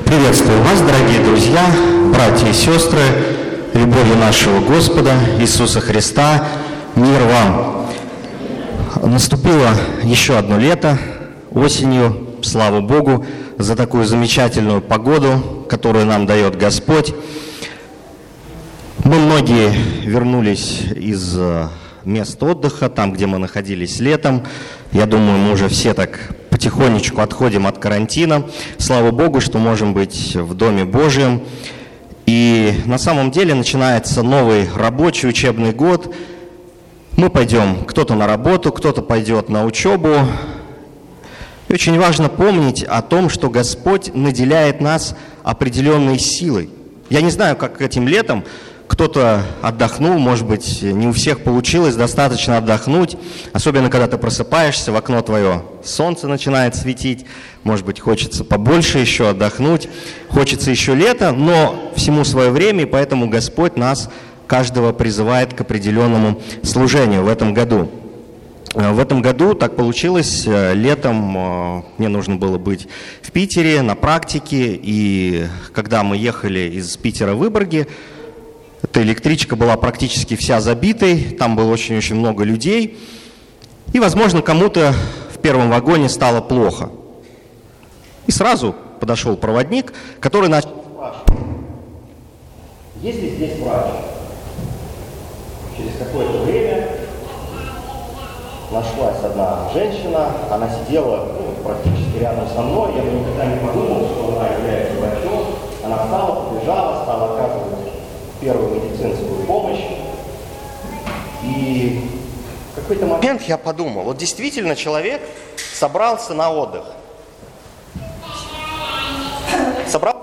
Приветствую вас, дорогие друзья, братья и сестры, любовью нашего Господа Иисуса Христа, мир вам. Наступило еще одно лето, осенью, слава Богу, за такую замечательную погоду, которую нам дает Господь. Мы многие вернулись из мест отдыха, там, где мы находились летом. Я думаю, мы уже все так потихонечку отходим от карантина. Слава Богу, что можем быть в Доме Божьем. И на самом деле начинается новый рабочий учебный год. Мы пойдем, кто-то на работу, кто-то пойдет на учебу. И очень важно помнить о том, что Господь наделяет нас определенной силой. Я не знаю, как этим летом кто-то отдохнул, может быть, не у всех получилось достаточно отдохнуть, особенно когда ты просыпаешься, в окно твое солнце начинает светить, может быть, хочется побольше еще отдохнуть, хочется еще лета, но всему свое время, и поэтому Господь нас, каждого, призывает к определенному служению в этом году. В этом году так получилось, летом мне нужно было быть в Питере на практике, и когда мы ехали из Питера в Выборги, эта электричка была практически вся забитой, там было очень-очень много людей, и, возможно, кому-то в первом вагоне стало плохо. И сразу подошел проводник, который начал спрашивать: есть ли здесь врач? Через какое-то время нашлась одна женщина, она сидела практически рядом со мной, я бы никогда не подумал, что она является врачом. Она встала, побежала, стала оказывать первую медицинскую помощь. И в какой-то момент я подумал, вот действительно человек собрался на отдых. Собрался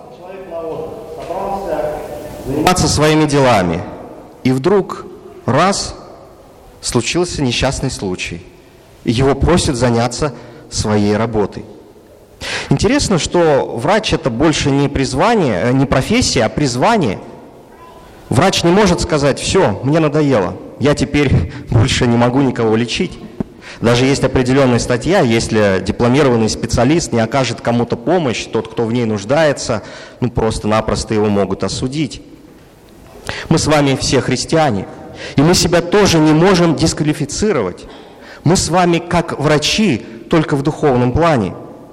заниматься своими делами. И вдруг раз случился несчастный случай. И его просят заняться своей работой. Интересно, что врач это больше не призвание, не профессия, а призвание. Врач не может сказать: все, мне надоело, я теперь больше не могу никого лечить. Даже есть определенная статья, если дипломированный специалист не окажет кому-то помощь, тот, кто в ней нуждается, просто-напросто его могут осудить. Мы с вами все христиане, и мы себя тоже не можем дисквалифицировать. Мы с вами как врачи, только в духовном плане.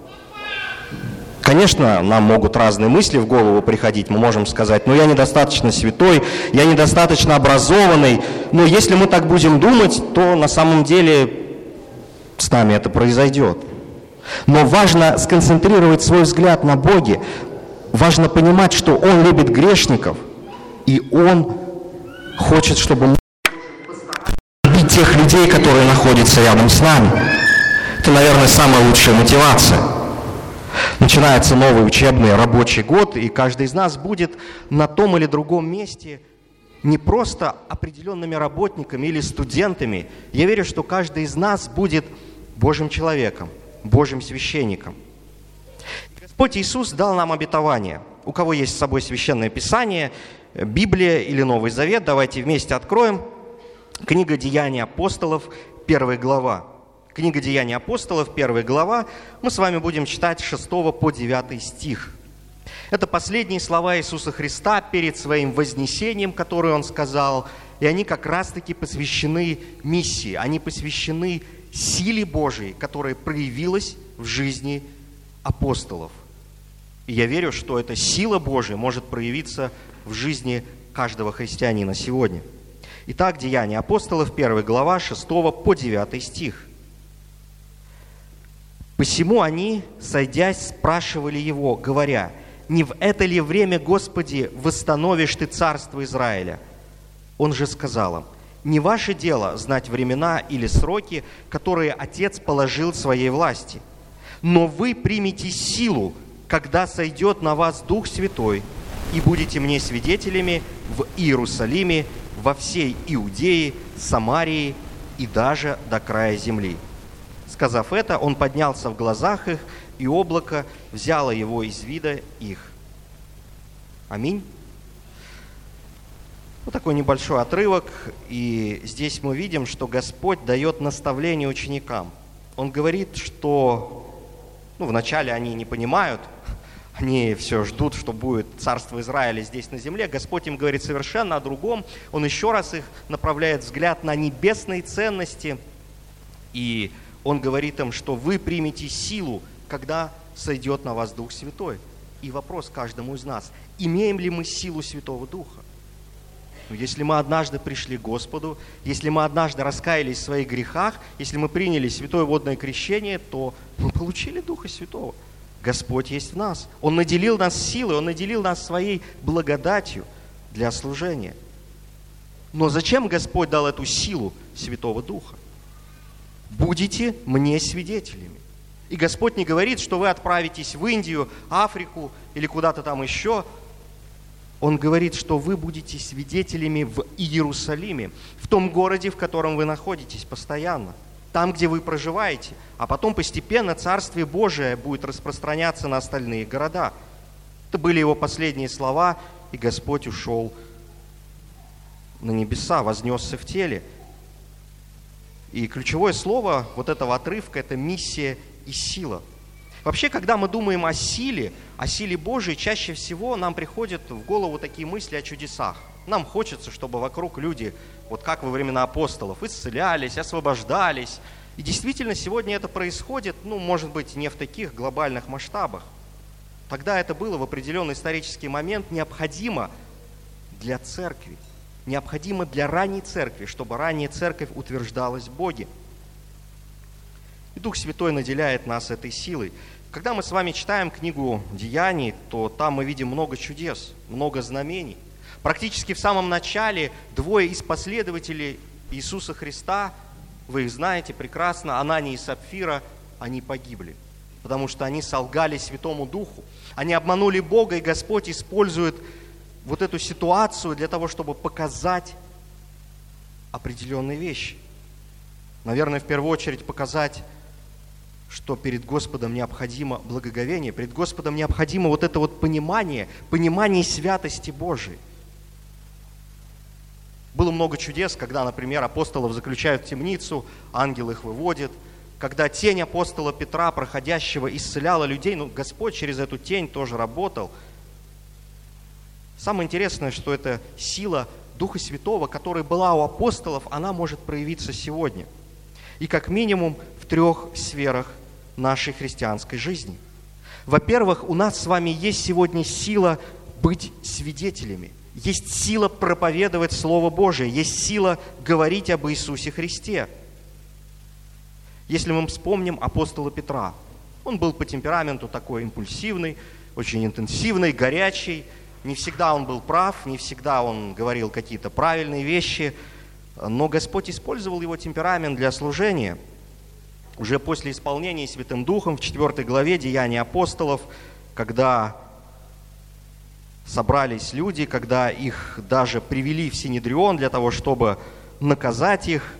Конечно, нам могут разные мысли в голову приходить, мы можем сказать: я недостаточно святой, я недостаточно образованный, но если мы так будем думать, то на самом деле с нами это произойдет. Но важно сконцентрировать свой взгляд на Боге, важно понимать, что Он любит грешников, и Он хочет, чтобы мы любили тех людей, которые находятся рядом с нами. Это, наверное, самая лучшая мотивация. Начинается новый учебный рабочий год, и каждый из нас будет на том или другом месте не просто определенными работниками или студентами. Я верю, что каждый из нас будет Божьим человеком, Божьим священником. Господь Иисус дал нам обетование. У кого есть с собой Священное Писание, Библия или Новый Завет, давайте вместе откроем. Книга Деяний апостолов, 1 глава. Книга Деяний апостолов, 1 глава, мы с вами будем читать с 6 по 9 стих. Это последние слова Иисуса Христа перед своим вознесением, которые Он сказал, и они как раз-таки посвящены миссии, они посвящены силе Божией, которая проявилась в жизни апостолов. И я верю, что эта сила Божия может проявиться в жизни каждого христианина сегодня. Итак, Деяния апостолов, 1 глава, 6 по 9 стих. «Посему они, сойдясь, спрашивали его, говоря: не в это ли время, Господи, восстановишь Ты царство Израиля? Он же сказал им: не ваше дело знать времена или сроки, которые Отец положил своей власти. Но вы примете силу, когда сойдет на вас Дух Святой, и будете мне свидетелями в Иерусалиме, во всей Иудее, Самарии и даже до края земли». Сказав это, он поднялся в глазах их, и облако взяло его из вида их. Аминь. Вот такой небольшой отрывок, и здесь мы видим, что Господь дает наставление ученикам. Он говорит, что вначале они не понимают, они все ждут, что будет царство Израиля здесь на земле. Господь им говорит совершенно о другом. Он еще раз их направляет взгляд на небесные ценности. И Он говорит им, что вы примете силу, когда сойдет на вас Дух Святой. И вопрос каждому из нас: имеем ли мы силу Святого Духа? Если мы однажды пришли к Господу, если мы однажды раскаялись в своих грехах, если мы приняли святое водное крещение, то мы получили Духа Святого. Господь есть в нас. Он наделил нас силой, Он наделил нас своей благодатью для служения. Но зачем Господь дал эту силу Святого Духа? Будете мне свидетелями. И Господь не говорит, что вы отправитесь в Индию, Африку или куда-то там еще. Он говорит, что вы будете свидетелями в Иерусалиме, в том городе, в котором вы находитесь постоянно, там, где вы проживаете, а потом постепенно Царствие Божие будет распространяться на остальные города. Это были Его последние слова, и Господь ушел на небеса, вознесся в теле. И ключевое слово вот этого отрывка – это миссия и сила. Вообще, когда мы думаем о силе Божией, чаще всего нам приходят в голову такие мысли о чудесах. Нам хочется, чтобы вокруг люди, вот как во времена апостолов, исцелялись, освобождались. И действительно, сегодня это происходит, может быть, не в таких глобальных масштабах. Тогда это было в определенный исторический момент необходимо для церкви, необходимо для ранней церкви, чтобы ранняя церковь утверждалась в Боге. И Дух Святой наделяет нас этой силой. Когда мы с вами читаем книгу Деяний, то там мы видим много чудес, много знамений. Практически в самом начале двое из последователей Иисуса Христа, вы их знаете прекрасно, Анания и Сапфира, они погибли, потому что они солгали Святому Духу. Они обманули Бога, и Господь использует вот эту ситуацию для того, чтобы показать определенные вещи. Наверное, в первую очередь показать, что перед Господом необходимо благоговение, перед Господом необходимо вот это вот понимание святости Божией. Было много чудес, когда, например, апостолов заключают в темницу, ангел их выводит. Когда тень апостола Петра, проходящего, исцеляла людей, Господь через эту тень тоже работал. Самое интересное, что эта сила Духа Святого, которая была у апостолов, она может проявиться сегодня. И как минимум в 3 сферах нашей христианской жизни. Во-первых, у нас с вами есть сегодня сила быть свидетелями. Есть сила проповедовать Слово Божие. Есть сила говорить об Иисусе Христе. Если мы вспомним апостола Петра, он был по темпераменту такой импульсивный, очень интенсивный, горячий. Не всегда он был прав, не всегда он говорил какие-то правильные вещи, но Господь использовал его темперамент для служения. Уже после исполнения Святым Духом в 4 главе Деяний апостолов, когда собрались люди, когда их даже привели в Синедрион для того, чтобы наказать их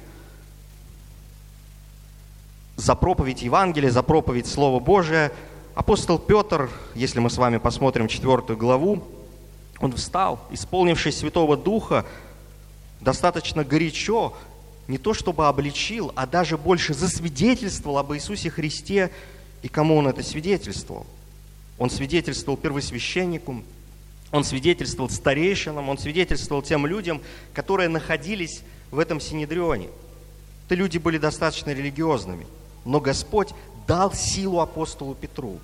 за проповедь Евангелия, за проповедь Слова Божия, апостол Петр, если мы с вами посмотрим 4 главу, он встал, исполнившись Святого Духа, достаточно горячо, не то чтобы обличил, а даже больше засвидетельствовал об Иисусе Христе. И кому он это свидетельствовал? Он свидетельствовал первосвященнику, он свидетельствовал старейшинам, он свидетельствовал тем людям, которые находились в этом Синедрионе. Эти люди были достаточно религиозными, но Господь дал силу апостолу Петру.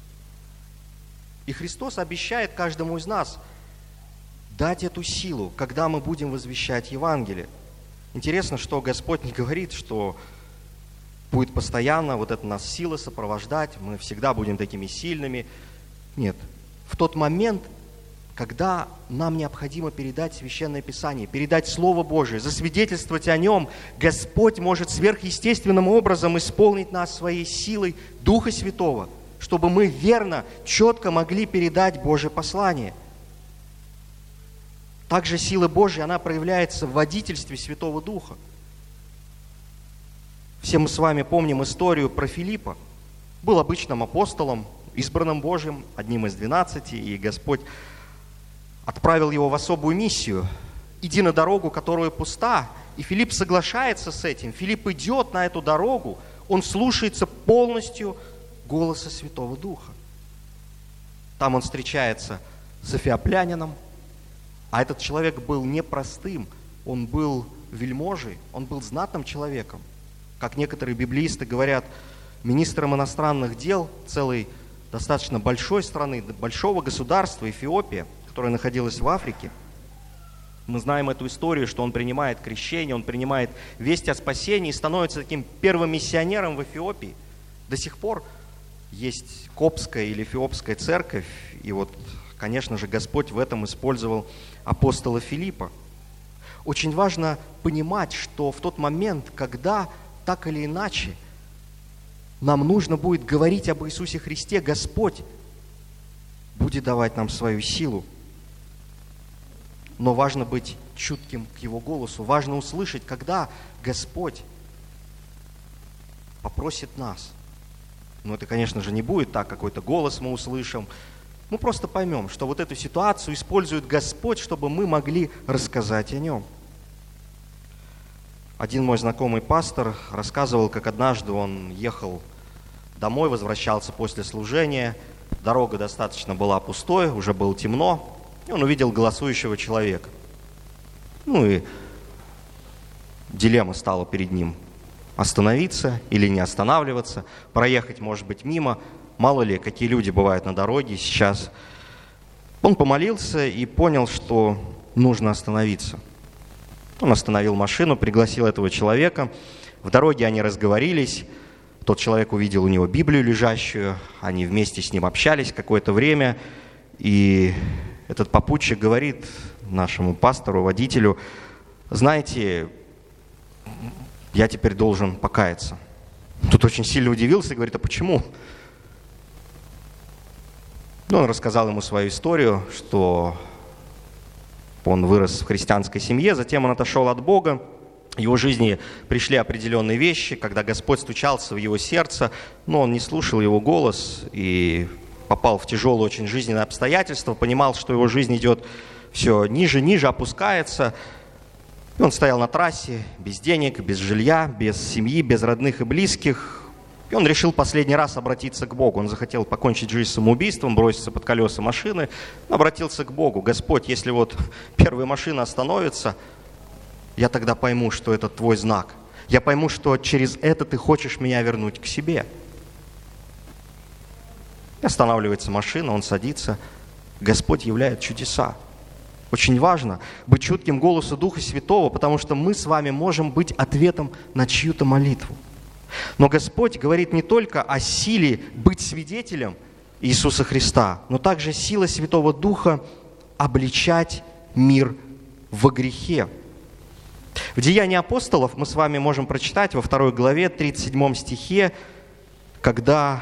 И Христос обещает каждому из нас дать эту силу, когда мы будем возвещать Евангелие. Интересно, что Господь не говорит, что будет постоянно вот эта нас сила сопровождать, мы всегда будем такими сильными. Нет, в тот момент, когда нам необходимо передать Священное Писание, передать Слово Божие, засвидетельствовать о нем, Господь может сверхъестественным образом исполнить нас своей силой Духа Святого, чтобы мы верно, четко могли передать Божье послание. Также сила Божья, она проявляется в водительстве Святого Духа. Все мы с вами помним историю про Филиппа. Был обычным апостолом, избранным Божьим, одним из 12, и Господь отправил его в особую миссию. Иди на дорогу, которая пуста. И Филипп соглашается с этим. Филипп идет на эту дорогу, он слушается полностью голоса Святого Духа. Там он встречается с эфиоплянином, а этот человек был непростым, он был вельможей, он был знатным человеком. Как некоторые библеисты говорят, министром иностранных дел целой достаточно большой страны, большого государства, Эфиопия, которая находилась в Африке. Мы знаем эту историю, что он принимает крещение, он принимает весть о спасении и становится таким первым миссионером в Эфиопии. До сих пор есть коптская или эфиопская церковь, и вот, конечно же, Господь в этом использовал апостола Филиппа. Очень важно понимать, что в тот момент, когда так или иначе нам нужно будет говорить об Иисусе Христе, Господь будет давать нам свою силу. Но важно быть чутким к Его голосу, важно услышать, когда Господь попросит нас. Но это, конечно же, не будет так, какой-то голос мы услышим. Мы просто поймем, что вот эту ситуацию использует Господь, чтобы мы могли рассказать о Нем. Один мой знакомый пастор рассказывал, как однажды он ехал домой, возвращался после служения, дорога достаточно была пустой, уже было темно, и он увидел голосующего человека. И дилемма стала перед ним: остановиться или не останавливаться, проехать, может быть, мимо. Мало ли, какие люди бывают на дороге сейчас. Он помолился и понял, что нужно остановиться. Он остановил машину, пригласил этого человека. В дороге они разговорились. Тот человек увидел у него Библию лежащую. Они вместе с ним общались какое-то время. И этот попутчик говорит нашему пастору, водителю: знаете, я теперь должен покаяться. Тут очень сильно удивился и говорит: а почему? Он рассказал ему свою историю, что он вырос в христианской семье, затем он отошел от Бога. В его жизни пришли определенные вещи, когда Господь стучался в его сердце, но он не слушал его голос и попал в тяжелые очень жизненные обстоятельства, понимал, что его жизнь идет все ниже, ниже, опускается. И он стоял на трассе, без денег, без жилья, без семьи, без родных и близких. И он решил последний раз обратиться к Богу. Он захотел покончить жизнь самоубийством, броситься под колеса машины, обратился к Богу: Господь, если вот первая машина остановится, я тогда пойму, что это Твой знак. Я пойму, что через это Ты хочешь меня вернуть к себе. И останавливается машина, он садится. Господь являет чудеса. Очень важно быть чутким голосу Духа Святого, потому что мы с вами можем быть ответом на чью-то молитву. Но Господь говорит не только о силе быть свидетелем Иисуса Христа, но также сила Святого Духа обличать мир во грехе. В Деянии апостолов мы с вами можем прочитать во 2 главе, 37 стихе, когда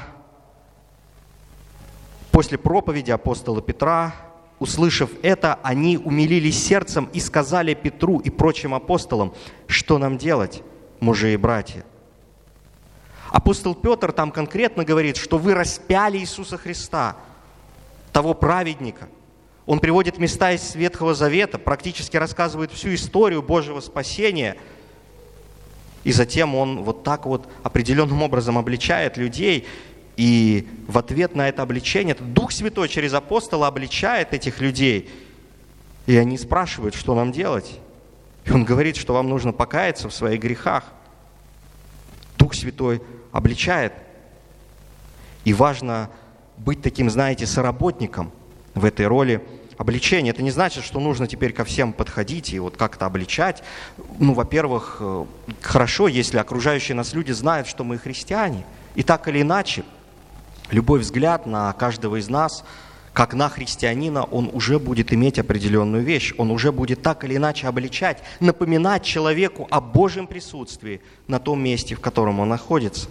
после проповеди апостола Петра, услышав это, они умилились сердцем и сказали Петру и прочим апостолам: что нам делать, мужи и братья? Апостол Петр там конкретно говорит, что вы распяли Иисуса Христа, того праведника. Он приводит места из Ветхого Завета, практически рассказывает всю историю Божьего спасения. И затем он вот так вот определенным образом обличает людей. И в ответ на это обличение Дух Святой через апостола обличает этих людей. И они спрашивают, что нам делать. И он говорит, что вам нужно покаяться в своих грехах. Дух Святой обличает. И важно быть таким, знаете, соработником в этой роли обличения. Это не значит, что нужно теперь ко всем подходить и вот как-то обличать. Во-первых, хорошо, если окружающие нас люди знают, что мы христиане. И так или иначе, любой взгляд на каждого из нас, как на христианина, он уже будет иметь определенную вещь. Он уже будет так или иначе обличать, напоминать человеку о Божьем присутствии на том месте, в котором он находится.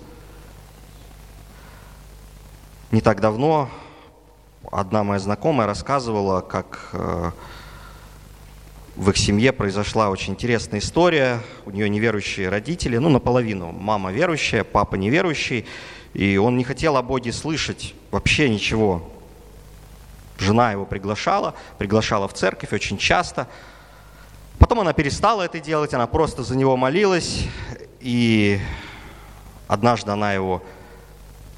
Не так давно одна моя знакомая рассказывала, как в их семье произошла очень интересная история. У нее неверующие родители, наполовину. Мама верующая, папа неверующий. И он не хотел о Боге слышать вообще ничего. Жена его приглашала в церковь очень часто. Потом она перестала это делать, она просто за него молилась. И однажды она его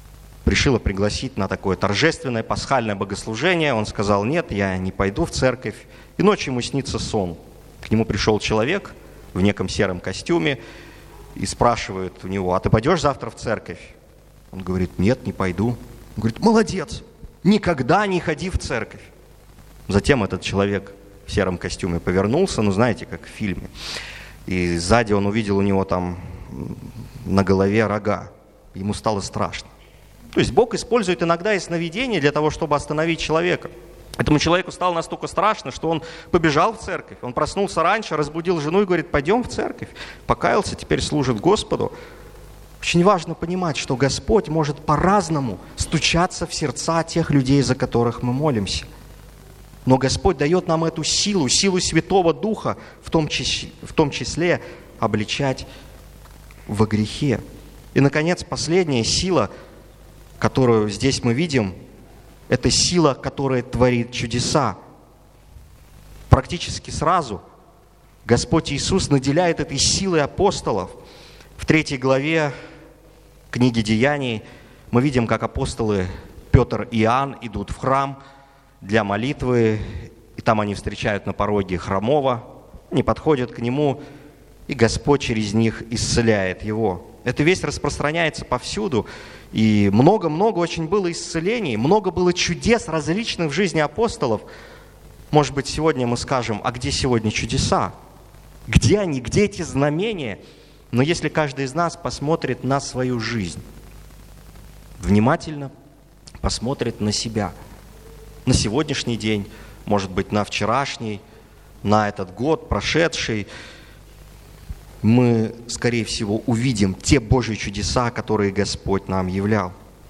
решила пригласить на такое торжественное пасхальное богослужение. Он сказал: нет, я не пойду в церковь. И ночью ему снится сон. К нему пришел человек в неком сером костюме и спрашивает у него: а ты пойдешь завтра в церковь? Он говорит: нет, не пойду. Он говорит: молодец, никогда не ходи в церковь. Затем этот человек в сером костюме повернулся, ну знаете, как в фильме. И сзади он увидел у него там на голове рога. Ему стало страшно. То есть Бог использует иногда и сновидения для того, чтобы остановить человека. Этому человеку стало настолько страшно, что он побежал в церковь. Он проснулся раньше, разбудил жену и говорит: пойдем в церковь. Покаялся, теперь служит Господу. Очень важно понимать, что Господь может по-разному стучаться в сердца тех людей, за которых мы молимся. Но Господь дает нам эту силу Святого Духа, в том числе обличать во грехе. И, наконец, последняя сила, которую здесь мы видим, это сила, которая творит чудеса. Практически сразу Господь Иисус наделяет этой силой апостолов. В 3 главе книги Деяний мы видим, как апостолы Петр и Иоанн идут в храм для молитвы, и там они встречают на пороге хромого, они подходят к нему, и Господь через них исцеляет его. Эта весть распространяется повсюду, и много-много очень было исцелений, много было чудес различных в жизни апостолов. Может быть, сегодня мы скажем: а где сегодня чудеса? Где они? Где эти знамения? Но если каждый из нас посмотрит на свою жизнь, внимательно посмотрит на себя, на сегодняшний день, может быть, на вчерашний, на этот год прошедший, мы, скорее всего, увидим те Божьи чудеса, которые Господь нам являл.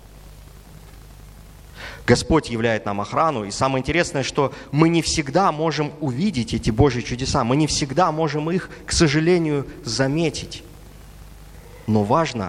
Господь являет нам охрану, и самое интересное, что мы не всегда можем увидеть эти Божьи чудеса, мы не всегда можем их, к сожалению, заметить. Но важно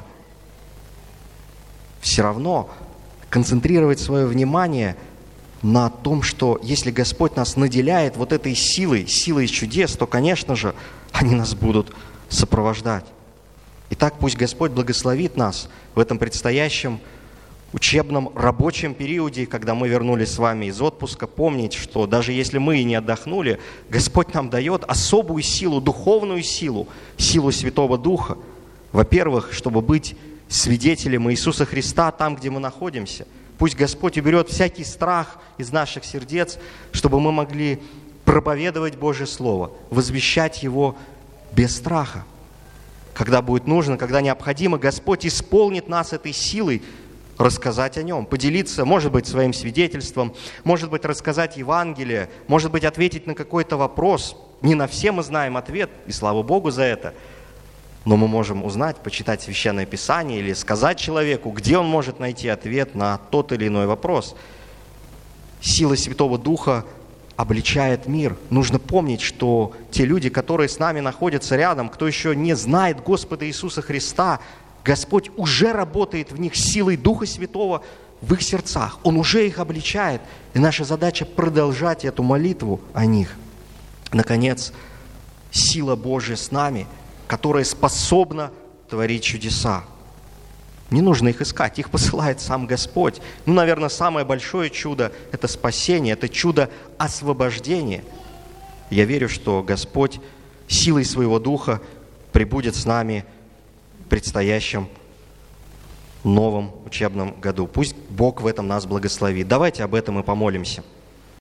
все равно концентрировать свое внимание на том, что если Господь нас наделяет вот этой силой чудес, то, конечно же, они нас будут сопровождать. Итак, пусть Господь благословит нас в этом предстоящем учебном рабочем периоде, когда мы вернулись с вами из отпуска, помнить, что даже если мы и не отдохнули, Господь нам дает особую силу, духовную силу, силу Святого Духа. Во-первых, чтобы быть свидетелем Иисуса Христа там, где мы находимся. Пусть Господь уберет всякий страх из наших сердец, чтобы мы могли проповедовать Божье Слово, возвещать Его без страха. Когда будет нужно, когда необходимо, Господь исполнит нас этой силой рассказать о Нем, поделиться, может быть, своим свидетельством, может быть, рассказать Евангелие, может быть, ответить на какой-то вопрос. Не на все мы знаем ответ, и слава Богу за это. Но мы можем узнать, почитать Священное Писание или сказать человеку, где он может найти ответ на тот или иной вопрос. Сила Святого Духа обличает мир. Нужно помнить, что те люди, которые с нами находятся рядом, кто еще не знает Господа Иисуса Христа, Господь уже работает в них силой Духа Святого в их сердцах. Он уже их обличает. И наша задача продолжать эту молитву о них. Наконец, сила Божья с нами, которая способна творить чудеса. Не нужно их искать, их посылает сам Господь. Наверное, самое большое чудо – это спасение, это чудо освобождения. Я верю, что Господь силой Своего Духа пребудет с нами в предстоящем новом учебном году. Пусть Бог в этом нас благословит. Давайте об этом и помолимся.